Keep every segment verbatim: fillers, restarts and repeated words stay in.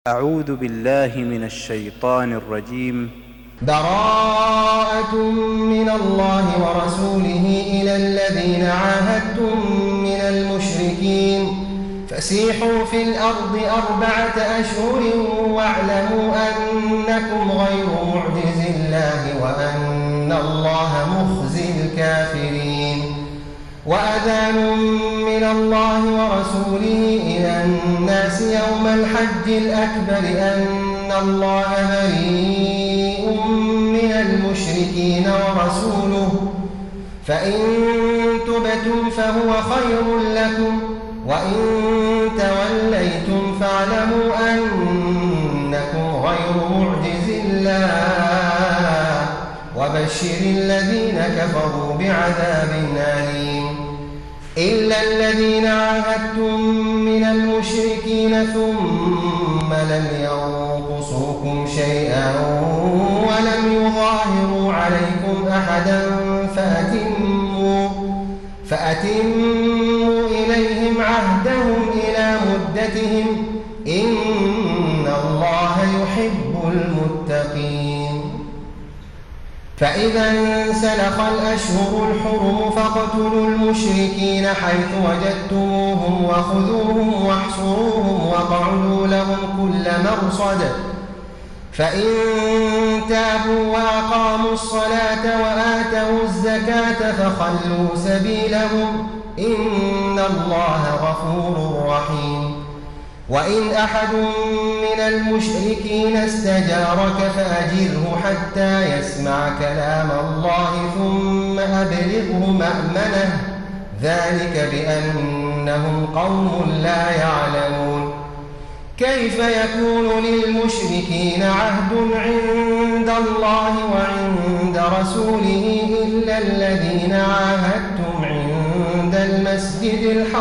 أعوذ بالله من الشيطان الرجيم. براءة من الله ورسوله إلى الذين عاهدتم من المشركين فسيحوا في الأرض أربعة أشهر واعلموا أنكم غير معجز الله وأن الله مخزي الكافرين. وأذان من الله ورسوله إلى الناس يوم الحج الأكبر أن الله بريء من المشركين ورسوله فإن تبتم فهو خير لكم وإن توليتم فاعلموا أنكم غير معجز الله وبشر الذين كفروا بعذاب أليم. إلا الذين عاهدتم من المشركين ثم لم ينقصوكم شيئا ولم يظاهروا عليكم أحدا فأتموا, فأتموا إليهم عهدهم إلى مدتهم إن الله يحب المتقين. فإذا انسلخ الأشهر الحرم فاقتلوا المشركين حيث وجدتموهم وخذوهم واحصروهم واقعدوا لهم كل مرصد فإن تابوا وأقاموا الصلاة وآتوا الزكاة فخلوا سبيلهم إن الله غفور رحيم. وإن أحد من المشركين استجارك فأجره حتى يسمع كلام الله ثم أبلغه مأمنه ذلك بأنهم قوم لا يعلمون. كيف يكون للمشركين عهد عند الله وعند رسوله إلا الذين عاهدتم عند المسجد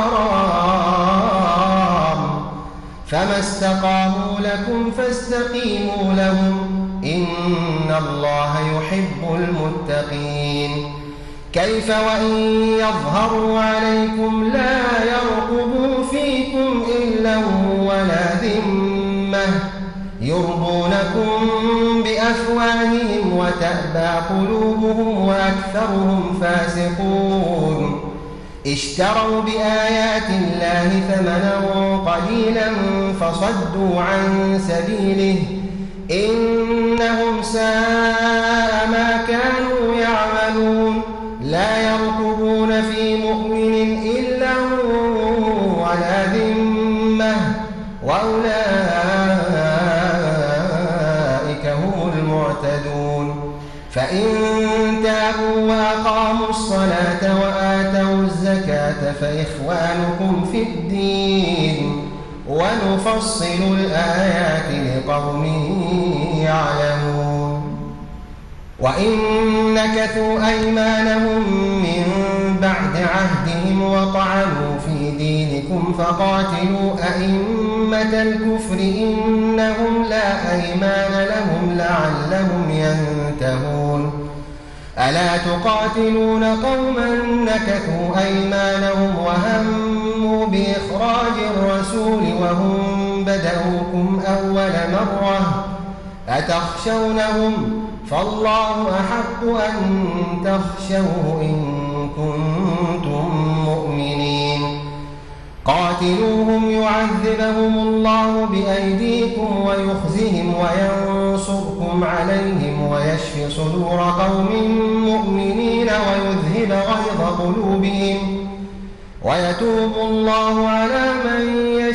الحرام فما استقاموا لكم فاستقيموا لهم إن الله يحب المتقين. كيف وإن يظهروا عليكم لا يرقبوا فيكم إلا ولا ذمة يرضونكم بأفواههم وتأبى قلوبهم وأكثرهم فاسقون. اشتروا بآيات الله ثمنا قليلا فصدوا عن سبيله إنهم ساء ما كانوا يعملون. لا يرقبون في مؤمن إلا ولا ذمة وأولئك هم المعتدون. فإن تابوا وأقاموا الصلاة وآتوا الزكاة فإخوانكم في الدين ونفصل الآيات لقوم يعلمون. وإن نكثوا أيمانهم من بعد عهدهم وطعنوا في دينكم فقاتلوا أئمة الكفر إنهم لا أيمان لهم لعلهم ينتهون. ألا تقاتلون قوما نكثوا أيمانهم وهموا بإخراج الرسول وهم بدأوكم أول مرة أتخشونهم فالله أحق أن تخشوه إن كنتم مؤمنين. قاتلوهم يعذبهم الله بأيديكم ويخزهم وينصركم عليهم ويشفي صدور قوم مؤمنين ويذهب غيظ قلوبهم ويتوب الله على من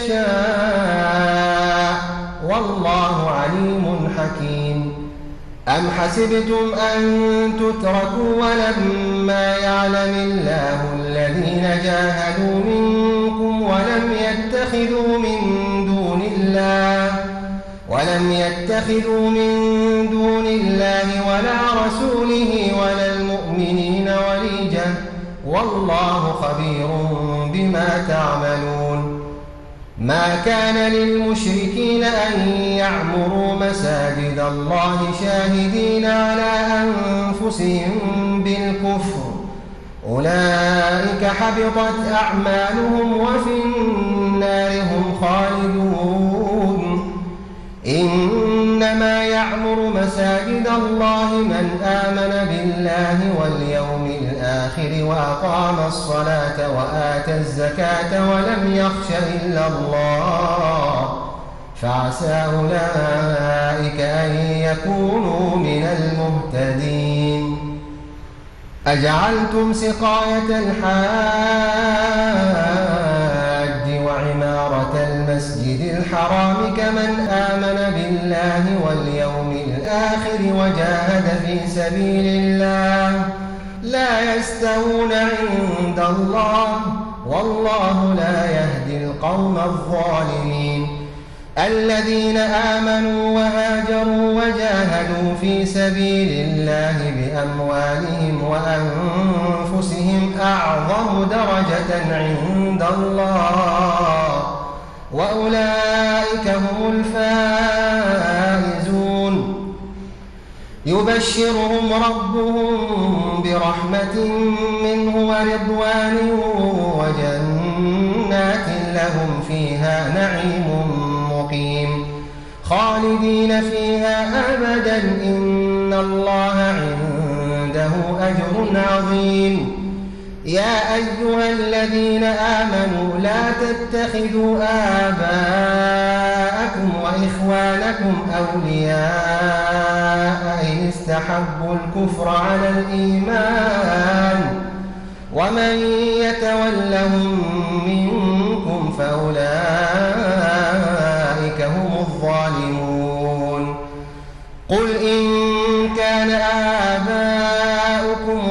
يشاء والله عليم حكيم. أم حسبتم أن تتركوا ولما يعلم الله الذين جاهدوا منكم ولم يتخذوا من دون الله ولم يتخذوا من دون الله ولا رسوله ولا المؤمنين وليجة والله خبير بما تعملون. ما كان للمشركين أن يعمروا مساجد الله شاهدين على أنفسهم بالكفر أولئك حبطت أعمالهم وفي النار هم خالدون. إنما يعمر مساجد الله من آمن بالله واليوم الآخر وأقام الصلاة وآتى الزكاة ولم يخش إلا الله فعسى أولئك أن يكونوا من المهتدين. أجعلتم سقاية الحاج وعمارة المسجد الحرام كمن آمن بالله واليوم الآخر وجاهد في سبيل الله لا يستوون عند الله والله لا يهدي القوم الظالمين. الذين آمنوا وهاجروا وجاهدوا في سبيل الله بأموالهم وأنفسهم أعظم درجة عند الله وأولئك هم الفائزون. يبشرهم ربهم برحمة منه ورضوان وجنات لهم فيها نعيم مقيم خالدين فيها أبدا إن الله عنده أجر عظيم. يا أيها الذين آمنوا لا تتخذوا آباءكم وإخوانكم أولياء إن استحبوا الكفر على الإيمان ومن يتولهم منكم فأولئك هم الظالمون. قل إن كان آباؤكم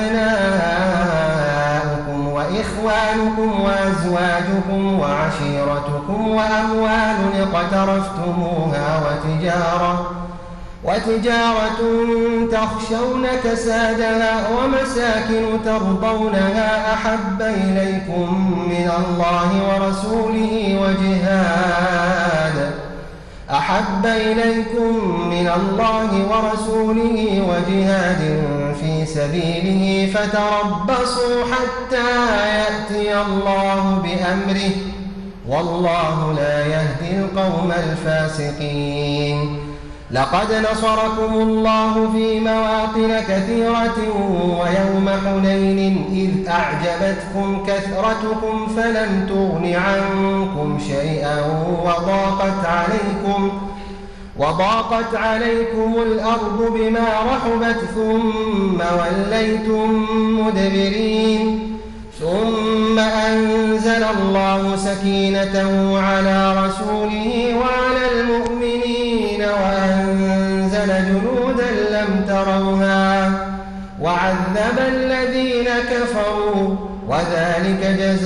وأبناؤكم وإخوانكم وأزواجكم وعشيرتكم وأموال اقترفتموها وتجارة وتجارة تخشون كسادها ومساكن ترضونها أحب إليكم من الله ورسوله وجهاد أحب إليكم من الله ورسوله وجهاد في سبيله فتربصوا حتى يأتي الله بأمره والله لا يهدي القوم الفاسقين. لقد نصركم الله في مواطن كثيرة ويوم حنين إذ أعجبتكم كثرتكم فلم تغن عنكم شيئا وضاقت عليكم وضاقت عليكم الأرض بما رحبت ثم وليتم مدبرين ثم أنزل الله سكينته على رسوله وعلى المؤمنين وأنزل جنودا لم تروها وعذب الذين كفروا وذلك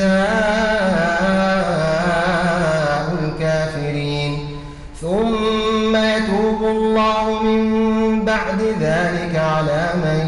جزاء الكافرين. ثم يتوب الله من بعد ذلك على من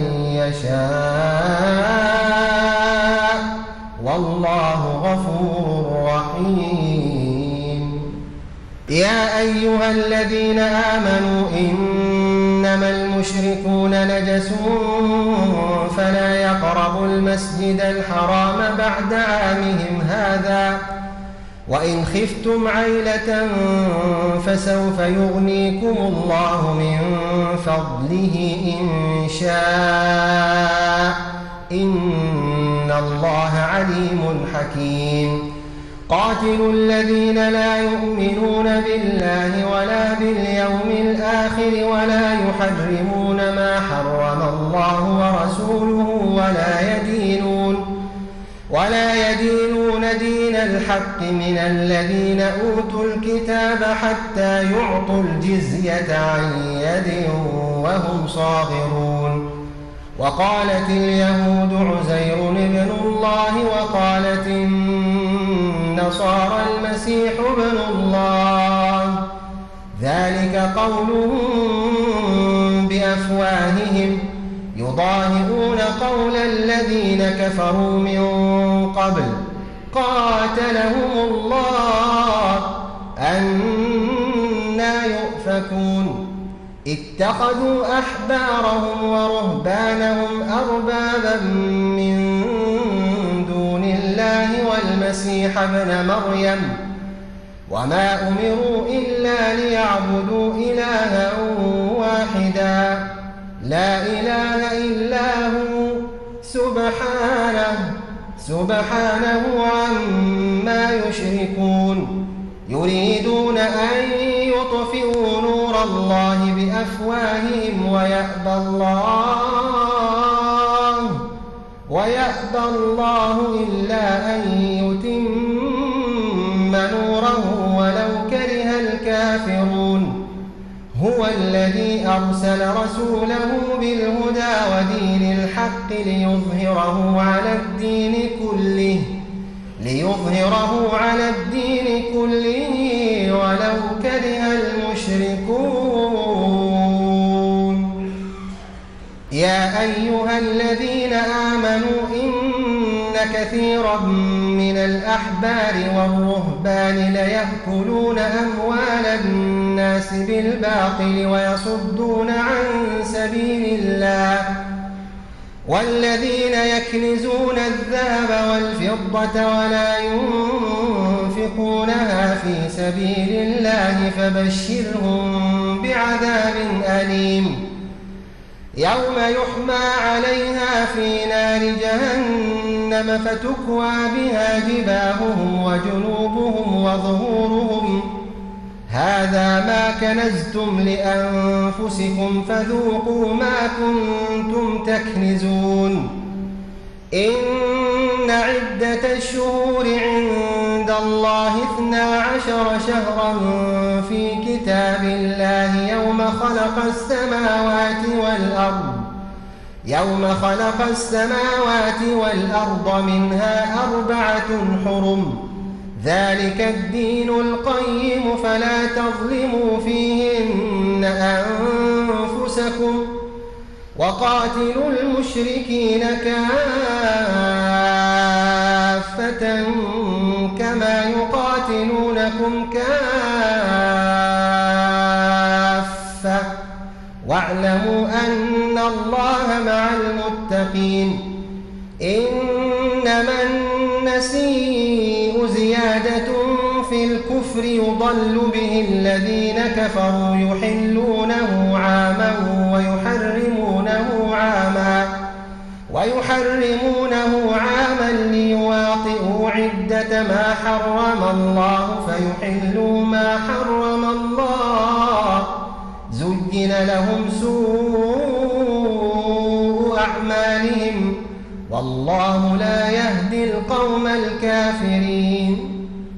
يشاء والله غفور رحيم. يا أيها الذين آمنوا إنما المشركون نجس فلا يقربوا المسجد الحرام بعد عامهم هذا وإن خفتم عيلة فسوف يغنيكم الله من فضله إن شاء إن الله عليم حكيم. قاتلوا الذين لا يؤمنون بالله ولا باليوم الآخر ولا يحرمون ما حرم الله ورسوله ولا يدينون ولا يدينون دين الحق من الذين أوتوا الكتاب حتى يعطوا الجزية عن يد وهم صاغرون. وقالت اليهود عزير ابن الله وقالت النصارى المسيح ابن الله ذلك قولهم بأفواههم يضاهئون قول الذين كفروا من قبل قاتلهم الله أنى يؤفكون. اتخذوا أحبارهم ورهبانهم أربابا من دون الله والمسيح ابن مريم وما أمروا إلا ليعبدوا إلها واحدا لا إله إلا هو سبحانه سبحانه عما يشركون يريدون أن يطفئوا نور الله بأفواههم ويأبى الله ويأبى الله إلا أن يتم نوره ولو كره الكافرون هو الذي أرسل رسوله بالهدى ودين الحق ليظهره على الدين كله ليظهره على الدين كله ولو كره المشركون يا أيها الذين آمنوا إن كثيرا من الأحبار والرهبان ليأكلون أموال الناس بالباطل ويصدون عن سبيل الله والذين يكنزون الذهب والفضة ولا ينفقونها في سبيل الله فبشرهم بعذاب أليم يوم يحمى عليها في نار جهنم فتكوى بها جباههم وجنوبهم وظهورهم هذا ما كنزتم لأنفسكم فذوقوا ما كنتم تكنزون إن عدة الشهور عند الله اثنا عشر شهرا في كتاب الله يوم خلق السماوات والأرض يوم خلق السماوات والأرض منها أربعة حرم ذلك الدين القيم فلا تظلموا فيهن أنفسكم وقاتلوا المشركين كافة كما يقاتلونكم كافة واعلموا أن الله مع المتقين إنما النسيء زيادة في الكفر يضل به الذين كفروا يحلونه عاما ويحرمونه عاما ويحرمونه عاما ليواطئوا عدة ما حرم الله فيحلوا ما حرم الله زين لهم سوء أعمالهم والله لا يهدي القوم الكافرين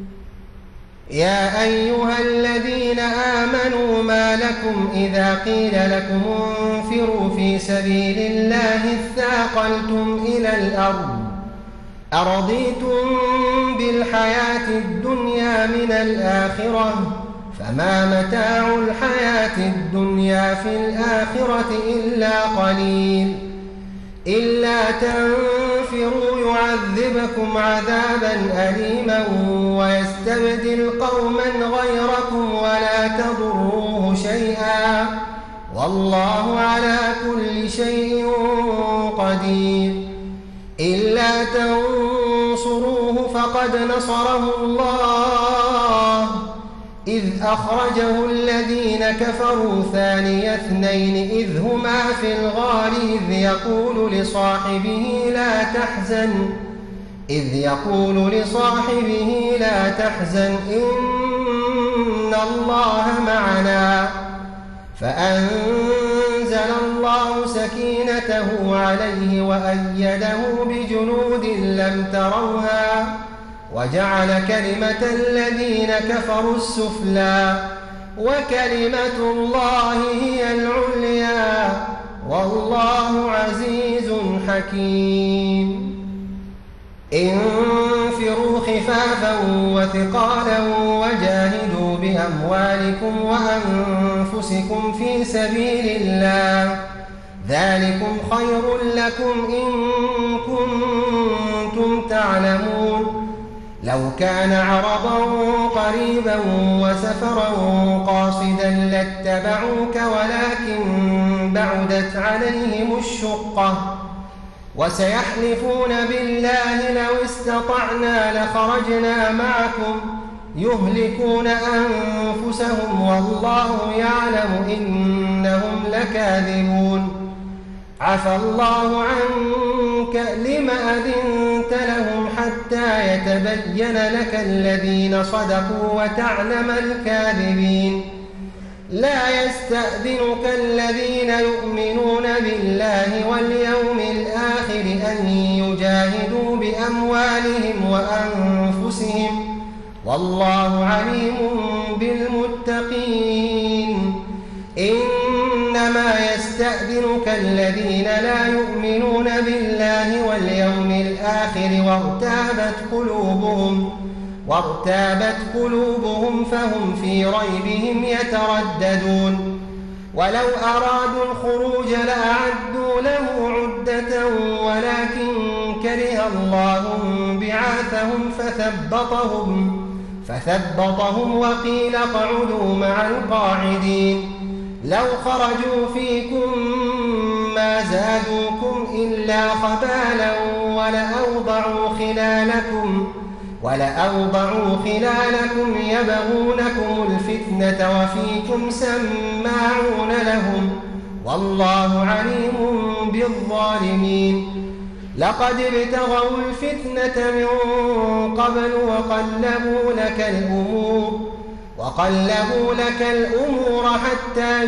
يا أيها الذين آمنوا ما لكم إذا قيل لكم انفروا في سبيل الله اثاقلتم إلى الأرض أرضيتم بالحياة الدنيا من الآخرة فما متاع الحياة الدنيا في الآخرة إلا قليل إلا تنفروا يعذبكم عذابا أليما ويستبدل قوما غيركم ولا تضروه شيئا والله على كل شيء قدير إلا تنصروه فقد نصره الله إذ أخرجه الذين كفروا ثاني اثنين إذ هما في الغار إذ يقول لصاحبه لا تحزن إذ يقول لصاحبه لا تحزن إن الله معنا فأنزل الله سكينته عليه وأيده بجنود لم تروها وجعل كلمة الذين كفروا السفلى وكلمة الله هي العليا والله عزيز حكيم انفروا خفافا وثقالا وجاهدوا بأموالكم وأنفسكم في سبيل الله ذلكم خير لكم إن كنتم تعلمون لو كان عرضا قريبا وسفرا قاصدا لاتبعوك ولكن بعدت عليهم الشقة وسيحلفون بالله لو استطعنا لخرجنا معكم يهلكون أنفسهم والله يعلم إنهم لكاذبون. عفى الله عنك لم أذنت لهم حتى يتبين لك الذين صدقوا وتعلم الكاذبين. لا يستأذنك الذين يؤمنون بالله واليوم الآخر أن يجاهدوا بأموالهم وأنفسهم والله عليم بالمتقين. إنما يستأذنك الذين لا يؤمنون بالله واليوم الآخر وارتابت قلوبهم وارتابت قلوبهم فهم في ريبهم يترددون. ولو أرادوا الخروج لأعدوا له عدة ولكن كره الله بعاثهم فثبطهم فثبطهم وقيل اقعدوا مع القاعدين. لو خرجوا فيكم ما زادوكم إلا خبالا ولأوضعوا خلالكم ولأوضعوا خلالكم يبغونكم الفتنة وفيكم سماعون لهم والله عليم بالظالمين. لقد ابتغوا الفتنة من قبل وقلبوا لك الأمور وقلبوا لك الأمور حتى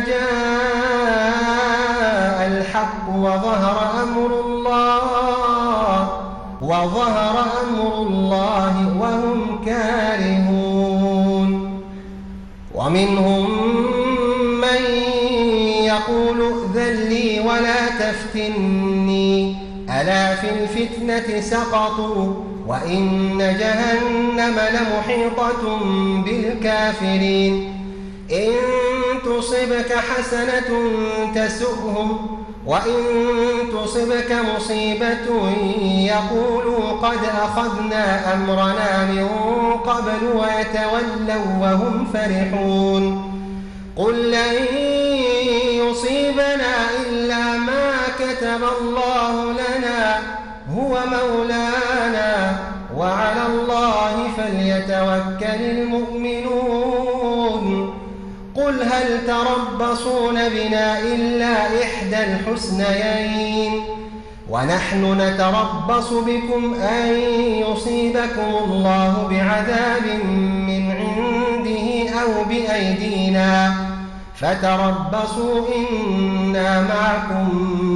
جاء الحق وظهر أمر الله وظهر أمر الله وهم كارهون. ومنهم من يقول ائذن لي ولا تفتني ألا في الفتنة سقطوا وإن جهنم لمحيطة بالكافرين. إن تصبك حسنة تسؤهم وإن تصبك مصيبة يقولوا قد أخذنا أمرنا من قبل ويتولوا وهم فرحون. قل لن يصيبنا إلا ما كتب الله لنا هو مولانا وعلى الله فليتوكل المؤمنون. قل هل تربصون بنا إلا إحدى الحسنيين ونحن نتربص بكم أن يصيبكم الله بعذاب من عنده أو بأيدينا فتربصوا إنا معكم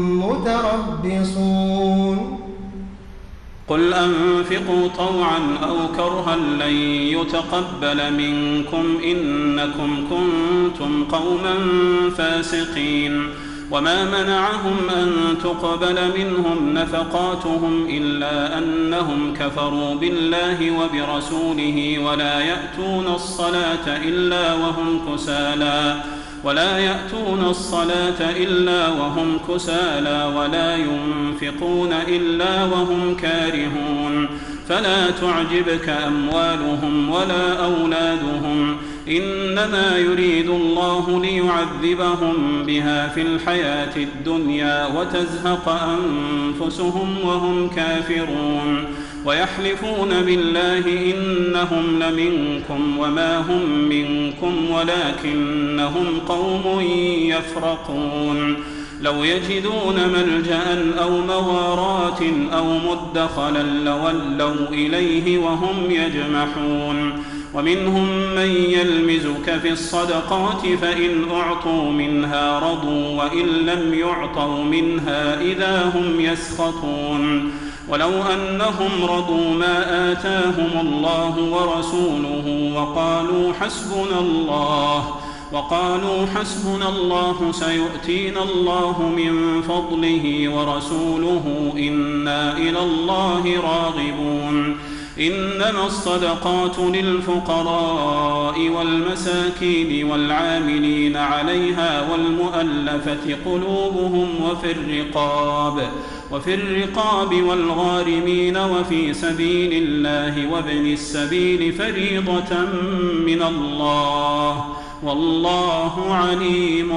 متربصون. قل أنفقوا طوعا أو كرها لن يتقبل منكم إنكم كنتم قوما فاسقين. وما منعهم أن تقبل منهم نفقاتهم إلا أنهم كفروا بالله وبرسوله ولا يأتون الصلاة إلا وهم كسالى ولا يأتون الصلاة إلا وهم كسالى ولا ينفقون إلا وهم كارهون. فلا تعجبك أموالهم ولا أولادهم إنما يريد الله ليعذبهم بها في الحياة الدنيا وتزهق أنفسهم وهم كافرون. ويحلفون بالله إنهم لمنكم وما هم منكم ولكنهم قوم يفرقون. لو يجدون ملجأ أو مغارات أو مدخلا لولوا إليه وهم يجمحون. ومنهم من يلمزك في الصدقات فإن أعطوا منها رضوا وإن لم يعطوا منها إذا هم يسخطون. ولو أنهم رضوا ما آتاهم الله ورسوله وقالوا حسبنا الله وقالوا حسبنا الله سيؤتينا الله من فضله ورسوله إنا إلى الله راغبون. إنما الصدقات للفقراء والمساكين والعاملين عليها والمؤلفة قلوبهم وفي الرقاب وفي الرقاب والغارمين وفي سبيل الله وابن السبيل فريضة من الله والله عليم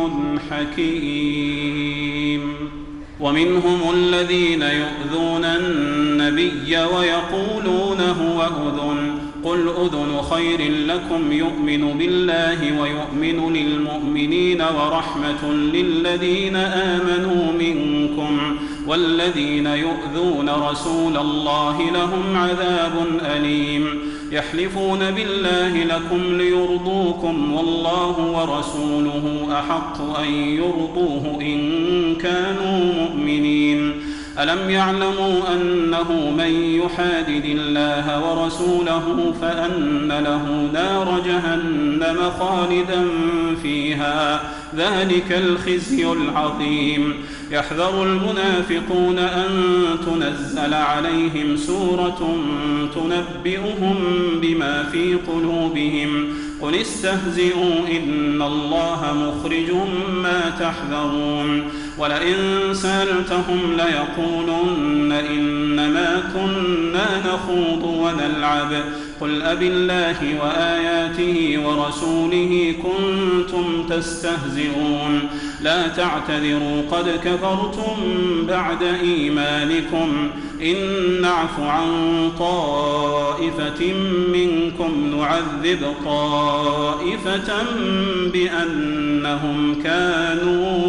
حكيم. ومنهم الذين يؤذون النبي ويقولون هو أذن قل أذن خير لكم يؤمن بالله ويؤمن للمؤمنين ورحمة للذين آمنوا منكم والذين يؤذون رسول الله لهم عذاب أليم يحلفون بالله لكم ليرضوكم والله ورسوله أحق أن يرضوه إن كانوا مؤمنين ألم يعلموا أنه من يحادد الله ورسوله فأن له نار جهنم خالدا فيها ذلك الخزي العظيم يحذر المنافقون أن تنزل عليهم سورة تنبئهم بما في قلوبهم قل استهزئوا إن الله مخرج ما تحذرون ولئن سألتهم ليقولن إنما كنا نخوض ونلعب قل أبالله وآياته ورسوله كنتم تستهزئون لا تعتذروا قد كفرتم بعد إيمانكم إن نعف عن طائفة منكم نعذب طائفة بأنهم كانوا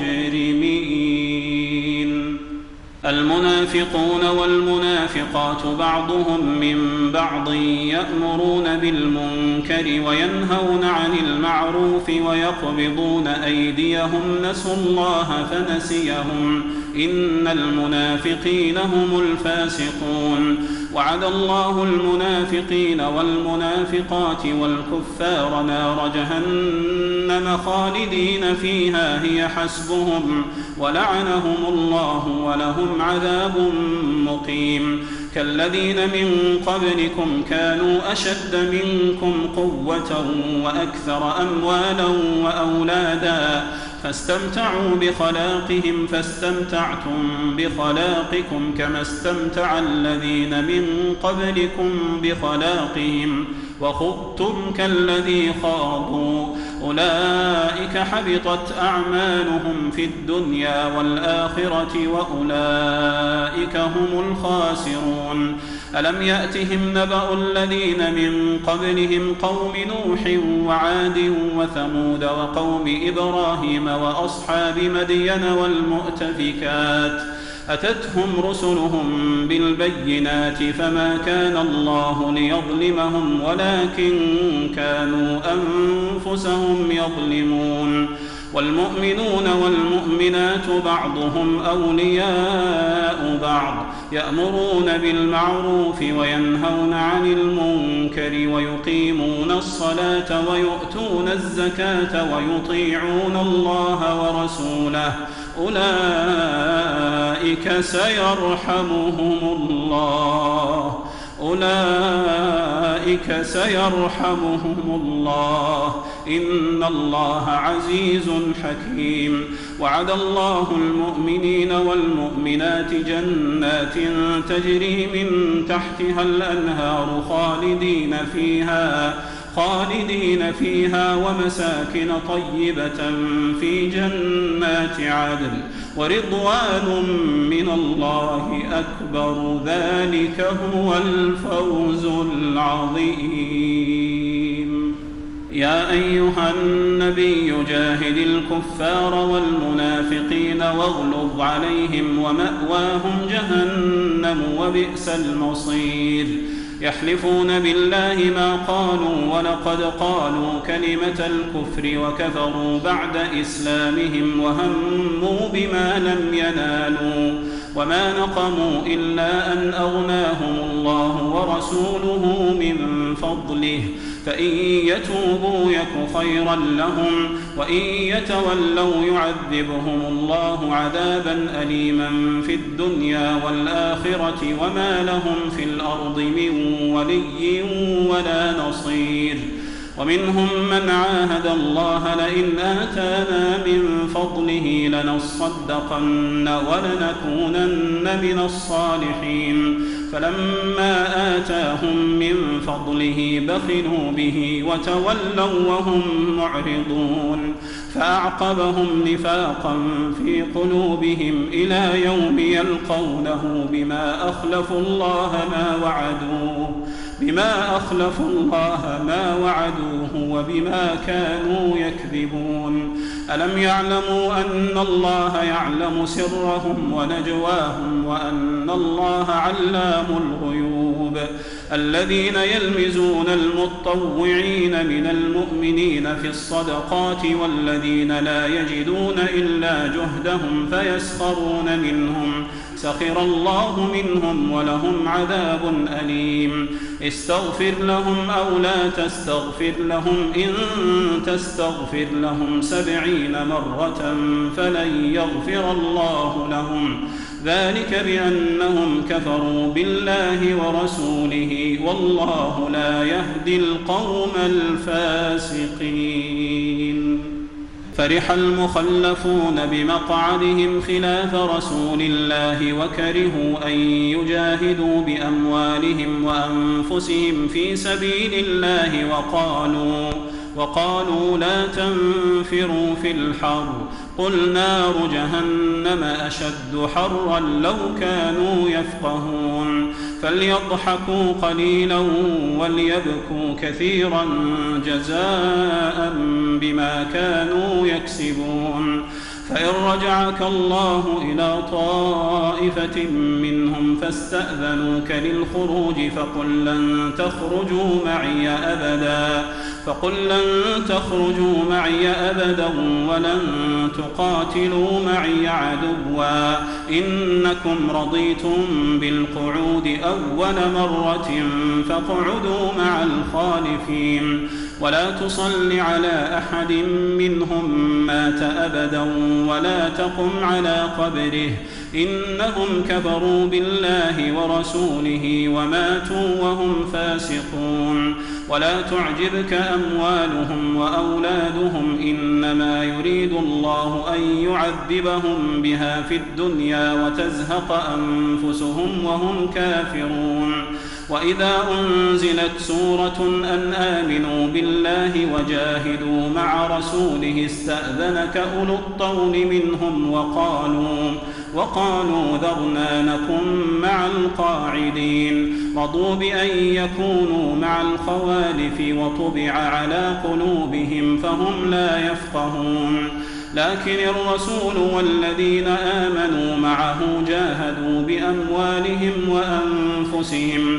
مجرمين المنافقون والمنافقات بعضهم من بعض يأمرون بالمنكر وينهون عن المعروف ويقبضون أيديهم نسوا الله فنسيهم إن المنافقين هم الفاسقون وعد الله المنافقين والمنافقات والكفار نار جهنم خالدين فيها هي حسبهم ولعنهم الله ولهم عذاب مقيم كالذين من قبلكم كانوا أشد منكم قوة وأكثر أموالا وأولادا فاستمتعوا بخلاقهم فاستمتعتم بخلاقكم كما استمتع الذين من قبلكم بخلاقهم وخضتم كالذي خاضوا أولئك حبطت أعمالهم في الدنيا والآخرة وأولئك هم الخاسرون ألم يأتهم نبأ الذين من قبلهم قوم نوح وعاد وثمود وقوم إبراهيم وأصحاب مدين والمؤتفكات أتتهم رسلهم بالبينات فما كان الله ليظلمهم ولكن كانوا أنفسهم يظلمون والمؤمنون والمؤمنات بعضهم أولياء بعض يأمرون بالمعروف وينهون عن المنكر ويقيمون الصلاة ويؤتون الزكاة ويطيعون الله ورسوله أولئك سيرحمهم الله أولئك سيرحمهم الله إن الله عزيز حكيم وعد الله المؤمنين والمؤمنات جنات تجري من تحتها الأنهار خالدين فيها خالدين فيها ومساكن طيبة في جنات عدن ورضوان من الله أكبر ذلك هو الفوز العظيم يا أيها النبي جاهد الكفار والمنافقين واغلظ عليهم ومأواهم جهنم وبئس المصير يحلفون بالله ما قالوا ولقد قالوا كلمة الكفر وكفروا بعد إسلامهم وهموا بما لم ينالوا وما نقموا إلا أن أغناهم الله ورسوله من فضله فإن يتوبوا يك خيرا لهم وإن يتولوا يعذبهم الله عذابا أليما في الدنيا والآخرة وما لهم في الأرض من ولي ولا نصير ومنهم من عاهد الله لئن آتانا من فضله لنصدقن ولنكونن من الصالحين فلما آتاهم من فضله بخلوا به وتولوا وهم معرضون فأعقبهم نفاقا في قلوبهم إلى يوم يلقونه بما أخلفوا الله ما وعدوه بما أخلفوا الله ما وعدوه وبما كانوا يكذبون ألم يعلموا أن الله يعلم سرهم ونجواهم وأن الله علام الغيوب الذين يلمزون المطوعين من المؤمنين في الصدقات والذين لا يجدون إلا جهدهم فيسخرون منهم سخر الله منهم ولهم عذاب أليم استغفر لهم أو لا تستغفر لهم إن تستغفر لهم سبعين مرة فلن يغفر الله لهم ذلك بأنهم كفروا بالله ورسوله والله لا يهدي القوم الفاسقين فرح المخلفون بمقعدهم خلاف رسول الله وكرهوا أن يجاهدوا بأموالهم وأنفسهم في سبيل الله وقالوا وقالوا لا تنفروا في الحر قل نار جهنم أشد حرا لو كانوا يفقهون فليضحكوا قليلا وليبكوا كثيرا جزاء بما كانوا يكسبون فإن رجعك الله إلى طائفة منهم فاستأذنوك للخروج فقل لن تخرجوا معي أبدا فقل لن تخرجوا معي أبدا ولن تقاتلوا معي عدوا إنكم رضيتم بالقعود أول مرة فاقعدوا مع الخالفين ولا تصل على أحد منهم مات أبدا ولا تقم على قبره إنهم كفروا بالله ورسوله وماتوا وهم فاسقون ولا تعجبك أموالهم وأولادهم إنما يريد الله أن يعذبهم بها في الدنيا وتزهق أنفسهم وهم كافرون وإذا أنزلت سورة أن آمنوا بالله وجاهدوا مع رسوله استأذنك أولو الطول منهم وقالوا وقالوا ذرنا نكن مع القاعدين رضوا بأن يكونوا مع الخوالف وطبع على قلوبهم فهم لا يفقهون لكن الرسول والذين آمنوا معه جاهدوا بأموالهم وأنفسهم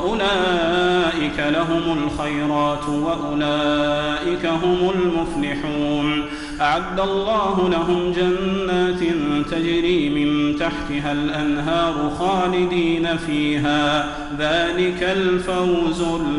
وأولئك لهم الخيرات وأولئك هم المفلحون أعد الله لهم جنات تجري من تحتها الأنهار خالدين فيها ذلك الفوز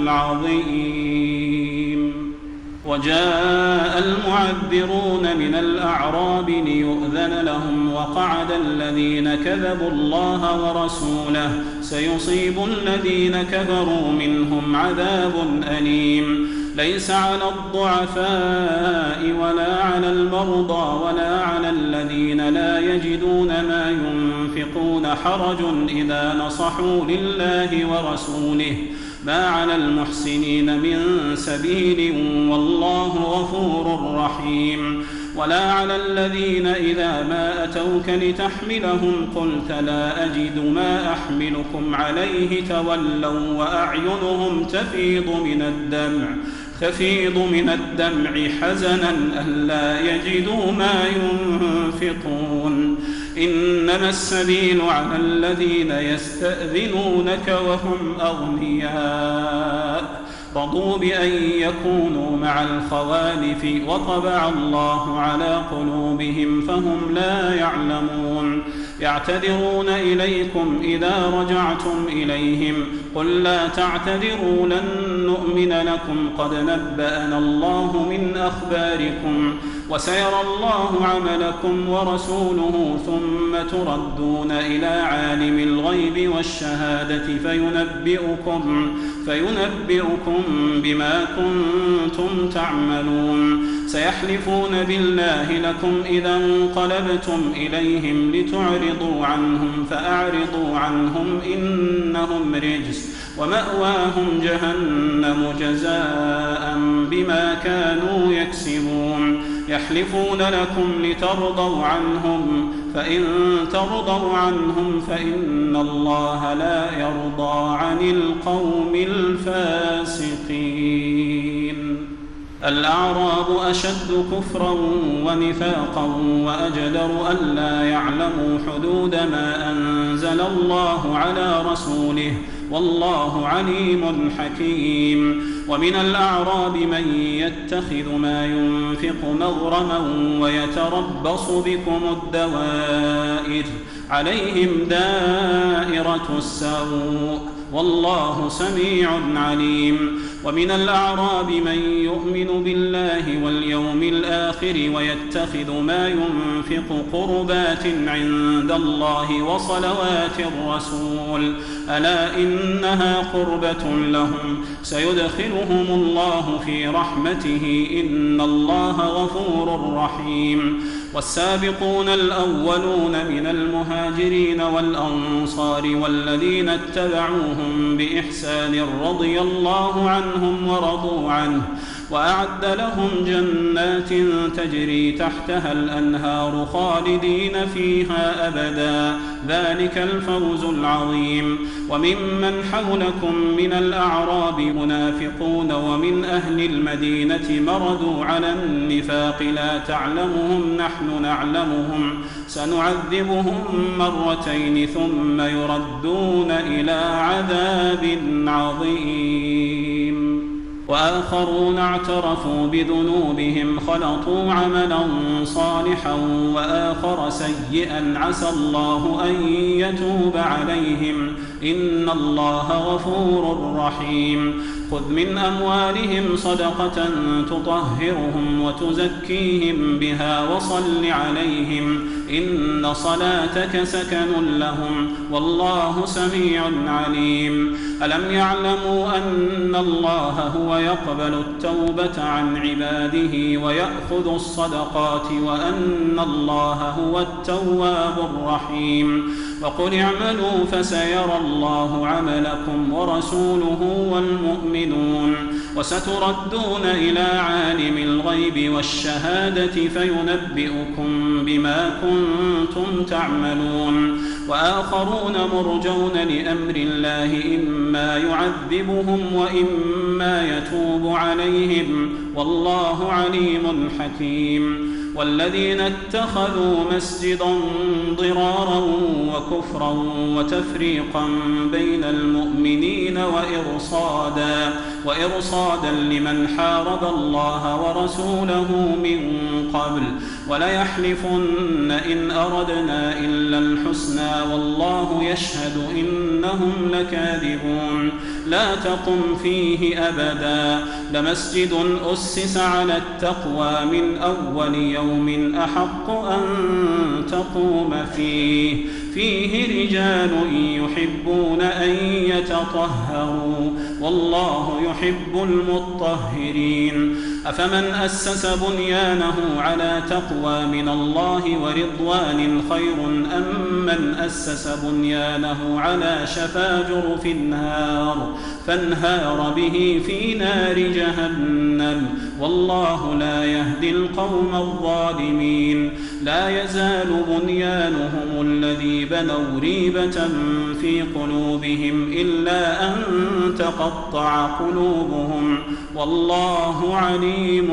العظيم وجاء المعذرون من الأعراب ليؤذن لهم وقعد الذين كذبوا الله ورسوله سيصيب الذين كفروا منهم عذاب أليم ليس على الضعفاء ولا على المرضى ولا على الذين لا يجدون ما ينفقون حرج إذا نصحوا لله ورسوله ما على المحسنين من سبيل والله غفور رحيم ولا على الذين إذا ما أتوك لتحملهم قلت لا أجد ما أحملكم عليه تولوا وأعينهم تفيض من الدمع تفيض من الدمع حزنا ألا يجدوا ما ينفقون إنما السبيل على الذين يستأذنونك وهم أغنياء رضوا بأن يكونوا مع الخوالف وطبع الله على قلوبهم فهم لا يعلمون يعتذرون إليكم إذا رجعتم إليهم قل لا تعتذروا لن نؤمن لكم قد نبأنا الله من أخباركم وسيرى الله عملكم ورسوله ثم تردون إلى عالم الغيب والشهادة فينبئكم فينبئكم بما كنتم تعملون سيحلفون بالله لكم إذا انقلبتم إليهم لتعرضوا عنهم فأعرضوا عنهم إنهم رجس ومأواهم جهنم جزاء بما كانوا يكسبون يحلفون لكم لترضوا عنهم فإن ترضوا عنهم فإن الله لا يرضى عن القوم الفاسقين. الأعراب أشد كفرا ونفاقا وأجدر ألا يعلموا حدود ما أنزل الله على رسوله والله عليم حكيم. ومن الأعراب من يتخذ ما ينفق مغرما ويتربص بكم الدوائر عليهم دائرة السوء والله سميع عليم. ومن الأعراب من يؤمن بالله واليوم الآخر ويتخذ ما ينفق قربات عند الله وصلوات الرسول ألا إنها قربة لهم سيدخلهم الله في رحمته إن الله غفور رحيم. والسابقون الأولون من المهاجرين والأنصار والذين اتبعوهم بإحسان رضي الله عنهم ورضوا عنه وأعد لهم جنات تجري تحتها الأنهار خالدين فيها أبدا ذلك الفوز العظيم. وممن حولكم من الأعراب منافقون ومن أهل المدينة مردوا على النفاق لا تعلمهم نحن نعلمهم سنعذبهم مرتين ثم يردون إلى عذاب عظيم. وآخرون اعترفوا بذنوبهم خلطوا عملا صالحا وآخر سيئا عسى الله أن يتوب عليهم إن الله غفور رحيم. خذ من أموالهم صدقة تطهرهم وتزكيهم بها وصل عليهم إن صلاتك سكن لهم والله سميع عليم. ألم يعلموا أن الله هو يقبل التوبة عن عباده ويأخذ الصدقات وأن الله هو التواب الرحيم. وقل اعملوا فسيرى الله عملكم ورسوله والمؤمنون وستردون إلى عالم الغيب والشهادة فينبئكم بما كنتم تعملون. وآخرون مرجون لأمر الله إما يعذبهم وإما يتوب عليهم والله عليم حكيم. والذين اتخذوا مسجدا ضرارا وكفرا وتفريقا بين المؤمنين وإرصادا وإرصادا لمن حارب الله ورسوله من قبل وليحلفن إن أردنا إلا الحسنى والله يشهد إنهم لكاذبون. لا تقم فيه أبدا لمسجد أسس على التقوى من أول يوم أحق أن تقوم فيه فيه رجال يحبون أن يتطهروا والله يحب المطهرين. أفمن أسس بنيانه على تقوى من الله ورضوان خير أم من أسس بنيانه على شفا جرف النار فانهار به في نار جهنم والله لا يهدي القوم الظالمين. لا يزال بنيانهم الذي بنوا ريبة في قلوبهم إلا أن تقطع قلوبهم والله عليم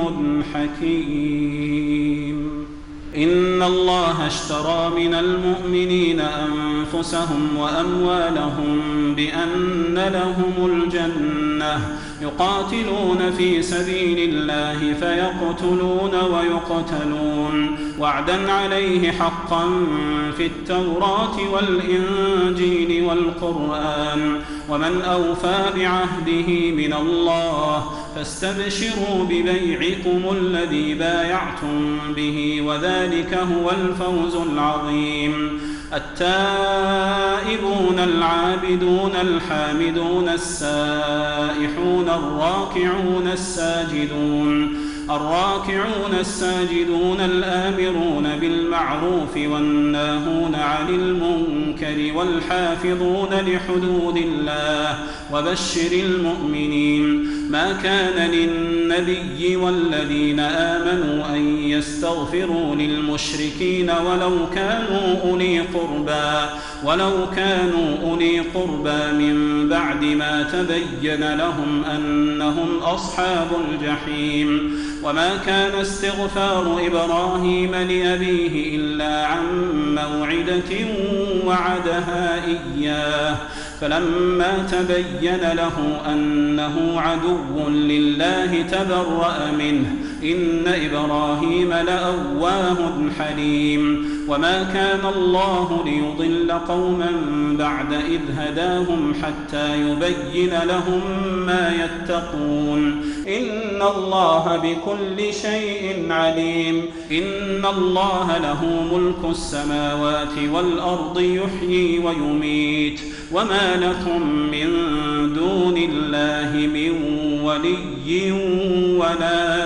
حكيم. إن الله اشترى من المؤمنين أنفسهم وأموالهم بأن لهم الجنة يقاتلون في سبيل الله فيقتلون ويقتلون وعدا عليه حقا في التوراة والإنجيل والقرآن ومن أوفى بعهده من الله فاستبشروا ببيعكم الذي بايعتم به وذلك هو الفوز العظيم. التائبون العابدون الحامدون السائحون الراكعون الساجدون الراكعون الساجدون الآمرون بالمعروف والناهون عن المنكر والحافظون لحدود الله وبشر المؤمنين. ما كان للنبي والذين آمنوا أن يستغفروا للمشركين ولو كانوا أولي قربى ولو كانوا أولي قربى من بعد ما تبين لهم أنهم أصحاب الجحيم. وما كان استغفار إبراهيم لأبيه إلا عن موعدة وعدها إياه فلما تبين له أنه عدو لله تبرأ منه إن إبراهيم لأواه حليم. وما كان الله ليضل قوما بعد إذ هداهم حتى يبين لهم ما يتقون إن الله بكل شيء عليم. إن الله له ملك السماوات والأرض يحيي ويميت وما لكم من دون الله من ولي ولا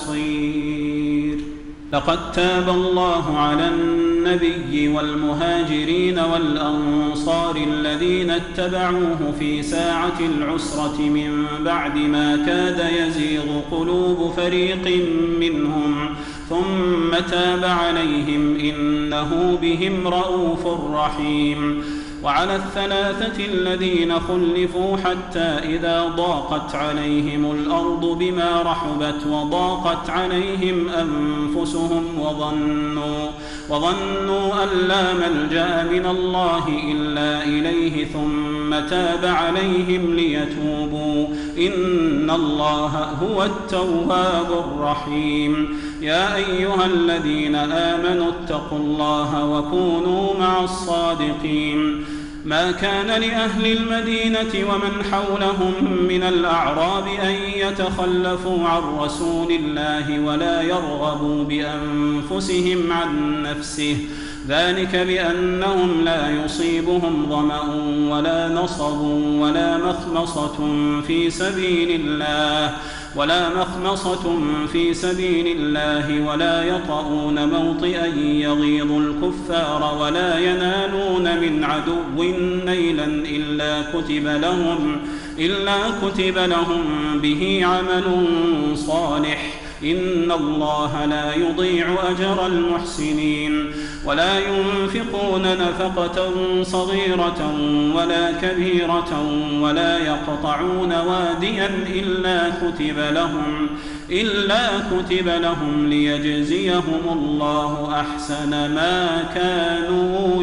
نصير. لقد تاب الله على النبي والمهاجرين والأنصار الذين اتبعوه في ساعة العسرة من بعد ما كاد يزيغ قلوب فريق منهم ثم تاب عليهم إنه بهم رءوف رحيم. وعلى الثلاثة الذين خلفوا حتى إذا ضاقت عليهم الأرض بما رحبت وضاقت عليهم أنفسهم وظنوا, وظنوا أن لا ملجأ من الله إلا إليه ثم تاب عليهم ليتوبوا إن الله هو التواب الرحيم. يا أيها الذين آمنوا اتقوا الله وكونوا مع الصادقين. ما كان لأهل المدينة ومن حولهم من الأعراب أن يتخلفوا عن رسول الله ولا يرغبوا بأنفسهم عن نفسه ذلك بأنهم لا يصيبهم ظمأ ولا نصب ولا مخمصة في سبيل الله ولا مخمصة في سبيل الله ولا يطؤون موطئا يغيظ الكفار ولا ينالون من عدو نيلا إلا كتب لهم إلا كتب لهم به عمل صالح إن الله لا يضيع أجر المحسنين. ولا ينفقون نفقة صغيرة ولا كبيرة ولا يقطعون واديا إلا كتب لهم إلا كتب لهم ليجزيهم الله أحسن ما كانوا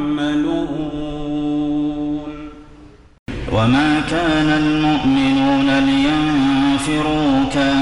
يعملون. وما كان المؤمنون لينفروا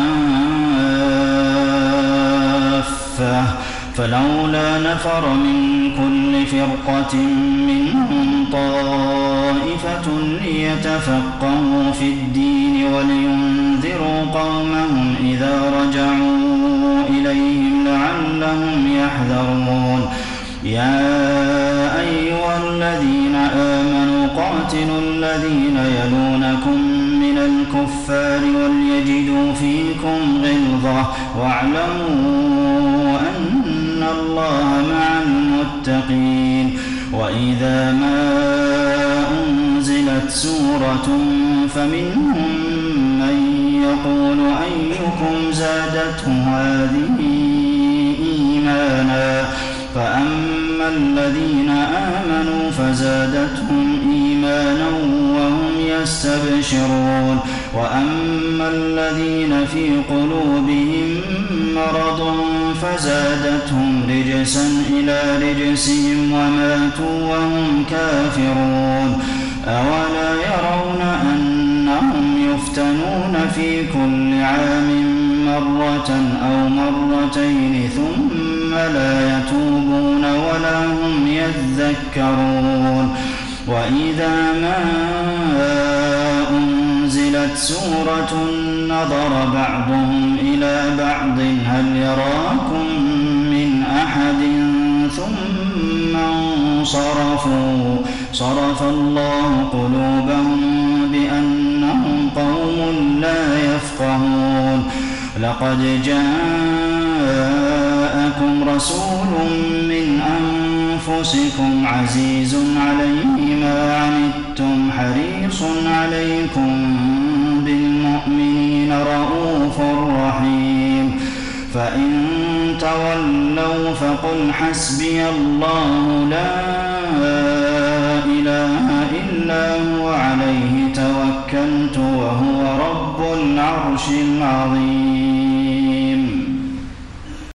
كافة فلولا نفر من كل فرقة منهم طائفة ليتفقهوا في الدين ولينذروا قومهم إذا رجعوا إليهم لعلهم يحذرون. يا أيها الذين آمنوا قاتلوا الذين يلونكم من الكفار وليجدوا فيكم غلظة واعلموا أن الله مع المتقين. وإذا ما أنزلت سورة فمنهم من يقول أيكم زادته هذه إيمانا فأما الذين آمنوا فزادتهم إيمانا وهم يستبشرون وأما الذين في قلوبهم مرض فزادتهم رجسا إلى رجسهم وماتوا وهم كافرون. أولا يرون أنهم يفتنون في كل عام مرة أو مرتين ثم لا يتوبون ولا هم يذكرون. وإذا ما أنزلت سورة نظر بعضهم إلى بعض هل يراكم من أحد ثم انصرفوا صرف الله قلوبهم بأنهم قوم لا يفقهون. لقد جاءكم رسول من أنفسكم عزيز عليه ما عنتم حريص عليكم بالمؤمنين رءوف رحيم فإن تولوا فقل حسبي الله لا إله إلا هو عليه توكلت وهو رب العرش العظيم